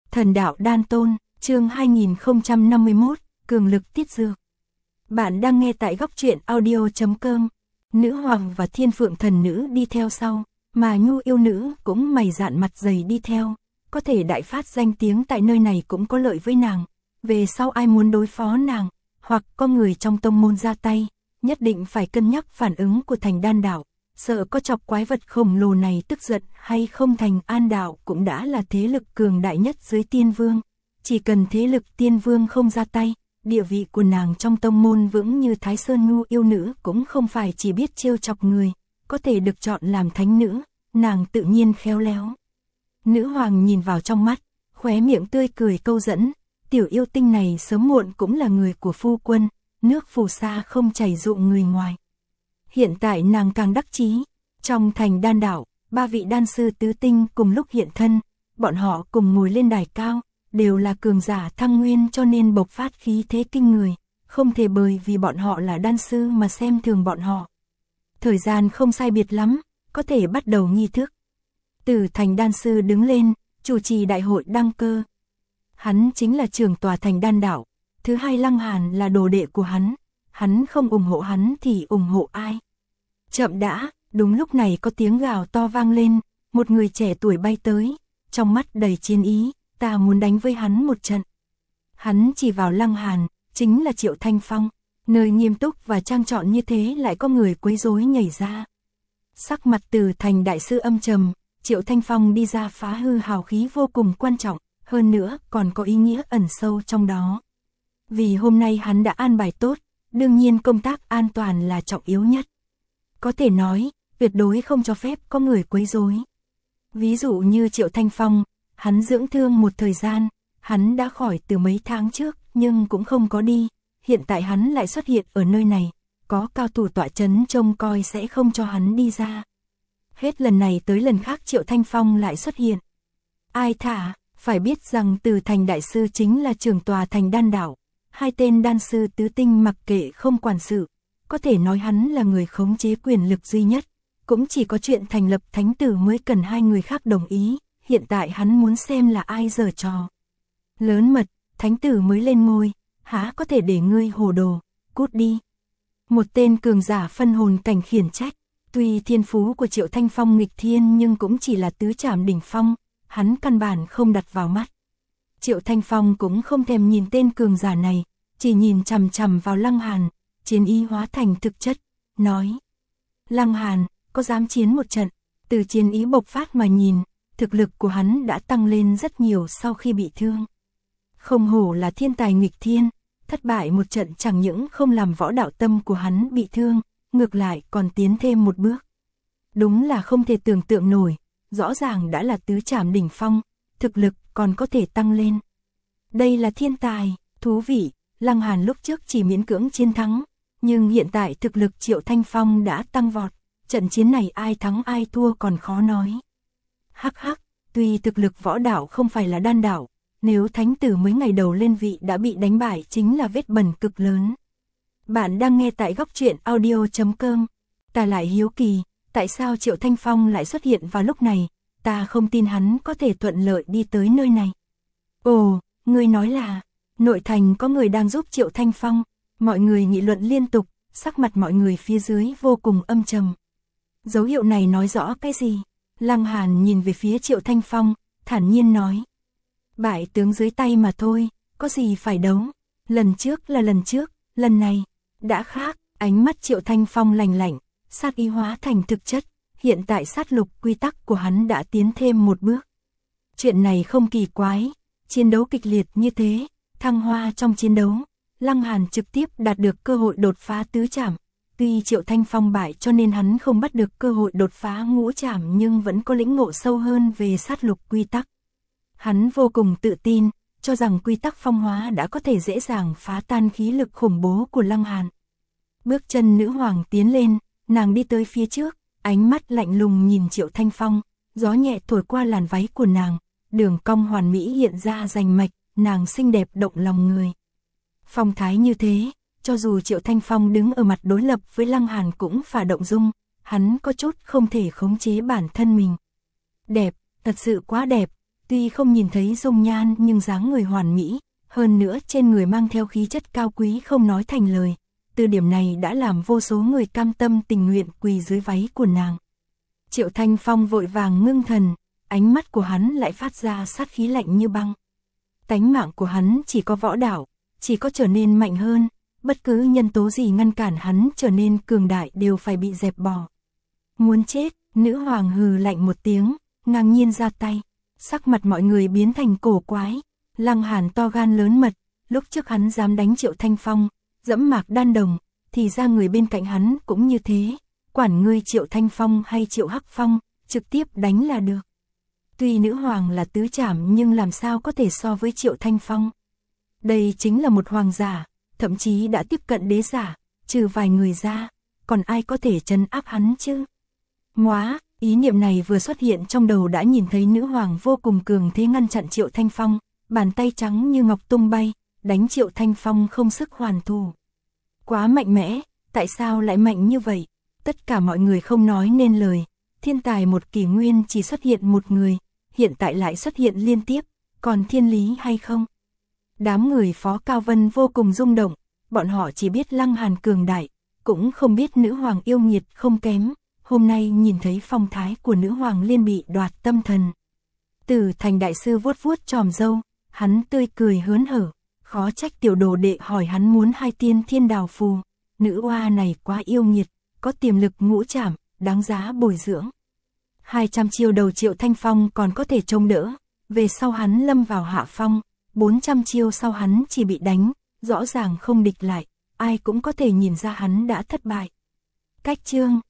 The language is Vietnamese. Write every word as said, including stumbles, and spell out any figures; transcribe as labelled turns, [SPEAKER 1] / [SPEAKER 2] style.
[SPEAKER 1] Thần đạo đan tôn, chương hai nghìn không trăm năm mươi mốt, cường lực tiết dược. Bạn đang nghe tại góc truyện audio chấm com. Nữ hoàng và thiên phượng thần nữ đi theo sau, mà nhu yêu nữ cũng mày dạn mặt dày đi theo. Có thể đại phát danh tiếng tại nơi này cũng có lợi với nàng. Về sau ai muốn đối phó nàng, hoặc có người trong tông môn ra tay, nhất định phải cân nhắc phản ứng của thành đan đạo. Sợ có chọc quái vật khổng lồ này tức giận hay không. Thành An đạo cũng đã là thế lực cường đại nhất dưới tiên vương. Chỉ cần thế lực tiên vương không ra tay, địa vị của nàng trong tông môn vững như Thái Sơn. Nhu yêu nữ cũng không phải chỉ biết trêu chọc người, có thể được chọn làm thánh nữ, nàng tự nhiên khéo léo. Nữ hoàng nhìn vào trong mắt, khóe miệng tươi cười câu dẫn, tiểu yêu tinh này sớm muộn cũng là người của phu quân, nước phù sa không chảy ruộng người ngoài. Hiện tại nàng càng đắc chí, trong thành đan đảo, ba vị đan sư tứ tinh cùng lúc hiện thân, bọn họ cùng ngồi lên đài cao, đều là cường giả thăng nguyên cho nên bộc phát khí thế kinh người, không thể bởi vì bọn họ là đan sư mà xem thường bọn họ. Thời gian không sai biệt lắm, có thể bắt đầu nghi thức. Từ thành đan sư đứng lên, chủ trì đại hội đăng cơ. Hắn chính là trưởng tòa thành đan đảo, thứ hai Lăng Hàn là đồ đệ của hắn. Hắn không ủng hộ hắn thì ủng hộ ai? Chậm đã, đúng lúc này có tiếng gào to vang lên, một người trẻ tuổi bay tới, trong mắt đầy chiến ý, ta muốn đánh với hắn một trận. Hắn chỉ vào Lăng Hàn, chính là Triệu Thanh Phong, nơi nghiêm túc và trang trọng như thế lại có người quấy rối nhảy ra. Sắc mặt Từ thành đại sư âm trầm, Triệu Thanh Phong đi ra phá hư hào khí vô cùng quan trọng, hơn nữa còn có ý nghĩa ẩn sâu trong đó. Vì hôm nay hắn đã an bài tốt, đương nhiên công tác an toàn là trọng yếu nhất. Có thể nói, tuyệt đối không cho phép có người quấy rối. Ví dụ như Triệu Thanh Phong, hắn dưỡng thương một thời gian, hắn đã khỏi từ mấy tháng trước, nhưng cũng không có đi. Hiện tại hắn lại xuất hiện ở nơi này, có cao thủ tọa chấn trông coi sẽ không cho hắn đi ra. Hết lần này tới lần khác Triệu Thanh Phong lại xuất hiện. Ai thả, phải biết rằng Từ thành đại sư chính là trưởng tòa thành đan đảo. Hai tên đan sư tứ tinh mặc kệ không quản sự, có thể nói hắn là người khống chế quyền lực duy nhất, cũng chỉ có chuyện thành lập thánh tử mới cần hai người khác đồng ý, hiện tại hắn muốn xem là ai giở trò. Lớn mật, thánh tử mới lên ngôi, há có thể để ngươi hồ đồ, cút đi. Một tên cường giả phân hồn cảnh khiển trách, tuy thiên phú của Triệu Thanh Phong nghịch thiên nhưng cũng chỉ là tứ trảm đỉnh phong, hắn căn bản không đặt vào mắt. Triệu Thanh Phong cũng không thèm nhìn tên cường giả này, chỉ nhìn chằm chằm vào Lăng Hàn, chiến ý hóa thành thực chất, nói: Lăng Hàn, có dám chiến một trận? Từ chiến ý bộc phát mà nhìn, thực lực của hắn đã tăng lên rất nhiều sau khi bị thương. Không hổ là thiên tài nghịch thiên, thất bại một trận chẳng những không làm võ đạo tâm của hắn bị thương, ngược lại còn tiến thêm một bước. Đúng là không thể tưởng tượng nổi, rõ ràng đã là tứ trảm đỉnh phong, thực lực còn có thể tăng lên. Đây là thiên tài, thú vị. Lăng Hàn lúc trước chỉ miễn cưỡng chiến thắng, nhưng hiện tại thực lực Triệu Thanh Phong đã tăng vọt, trận chiến này ai thắng ai thua còn khó nói. Hắc hắc, tuy thực lực võ đạo không phải là đan đạo, nếu thánh tử mới ngày đầu lên vị đã bị đánh bại chính là vết bẩn cực lớn. Bạn đang nghe tại góc truyện audio chấm com. Ta lại hiếu kỳ, tại sao Triệu Thanh Phong lại xuất hiện vào lúc này, ta không tin hắn có thể thuận lợi đi tới nơi này. Ồ, ngươi nói là nội thành có người đang giúp Triệu Thanh Phong, mọi người nghị luận liên tục, sắc mặt mọi người phía dưới vô cùng âm trầm. Dấu hiệu này nói rõ cái gì? Lăng Hàn nhìn về phía Triệu Thanh Phong, thản nhiên nói: bại tướng dưới tay mà thôi, có gì phải đấu, lần trước là lần trước, lần này đã khác. Ánh mắt Triệu Thanh Phong lạnh lạnh, sát ý hóa thành thực chất, hiện tại sát lục quy tắc của hắn đã tiến thêm một bước. Chuyện này không kỳ quái, chiến đấu kịch liệt như thế, thăng hoa trong chiến đấu, Lăng Hàn trực tiếp đạt được cơ hội đột phá tứ trảm. Tuy Triệu Thanh Phong bại cho nên hắn không bắt được cơ hội đột phá ngũ trảm nhưng vẫn có lĩnh ngộ sâu hơn về sát lục quy tắc. Hắn vô cùng tự tin, cho rằng quy tắc phong hóa đã có thể dễ dàng phá tan khí lực khủng bố của Lăng Hàn. Bước chân nữ hoàng tiến lên, nàng đi tới phía trước, ánh mắt lạnh lùng nhìn Triệu Thanh Phong, gió nhẹ thổi qua làn váy của nàng, đường cong hoàn mỹ hiện ra rành mạch, nàng xinh đẹp động lòng người. Phong thái như thế, cho dù Triệu Thanh Phong đứng ở mặt đối lập với Lăng Hàn cũng phải động dung, hắn có chút không thể khống chế bản thân mình. Đẹp, thật sự quá đẹp, Tuy không nhìn thấy dung nhan nhưng dáng người hoàn mỹ, hơn nữa trên người mang theo khí chất cao quý không nói thành lời. Từ điểm này đã làm vô số người cam tâm tình nguyện quỳ dưới váy của nàng. Triệu Thanh Phong vội vàng ngưng thần, ánh mắt của hắn lại phát ra sát khí lạnh như băng. Tánh mạng của hắn chỉ có võ đạo, chỉ có trở nên mạnh hơn, bất cứ nhân tố gì ngăn cản hắn trở nên cường đại đều phải bị dẹp bỏ. Muốn chết, nữ hoàng hừ lạnh một tiếng, ngang nhiên ra tay, sắc mặt mọi người biến thành cổ quái. Lăng Hàn to gan lớn mật, lúc trước hắn dám đánh Triệu Thanh Phong, dẫm Mạc Đan Đồng, thì ra người bên cạnh hắn cũng như thế, quản ngươi Triệu Thanh Phong hay Triệu Hắc Phong, trực tiếp đánh là được. Tuy nữ hoàng là tứ trảm nhưng làm sao có thể so với Triệu Thanh Phong. Đây chính là một hoàng giả, thậm chí đã tiếp cận đế giả, trừ vài người ra, còn ai có thể trấn áp hắn chứ? Ngoá, ý niệm này vừa xuất hiện trong đầu đã nhìn thấy nữ hoàng vô cùng cường thế ngăn chặn Triệu Thanh Phong, bàn tay trắng như ngọc tung bay, đánh Triệu Thanh Phong không sức hoàn thủ. Quá mạnh mẽ, tại sao lại mạnh như vậy? Tất cả mọi người không nói nên lời, thiên tài một kỷ nguyên chỉ xuất hiện một người, hiện tại lại xuất hiện liên tiếp, còn thiên lý hay không? Đám người Phó Cao Vân vô cùng rung động, bọn họ chỉ biết Lăng Hàn cường đại, cũng không biết nữ hoàng yêu nghiệt không kém, hôm nay nhìn thấy phong thái của nữ hoàng liên bị đoạt tâm thần. Tử Thành đại sư vuốt vuốt chòm râu, hắn tươi cười hớn hở, khó trách tiểu đồ đệ hỏi hắn muốn hai tiên thiên đào phù, nữ oa này quá yêu nghiệt, có tiềm lực ngũ trảm, đáng giá bồi dưỡng. hai trăm chiêu đầu Triệu Thanh Phong còn có thể trông đỡ, về sau hắn lâm vào hạ phong, bốn trăm chiêu sau hắn chỉ bị đánh, rõ ràng không địch lại, ai cũng có thể nhìn ra hắn đã thất bại. Cách chương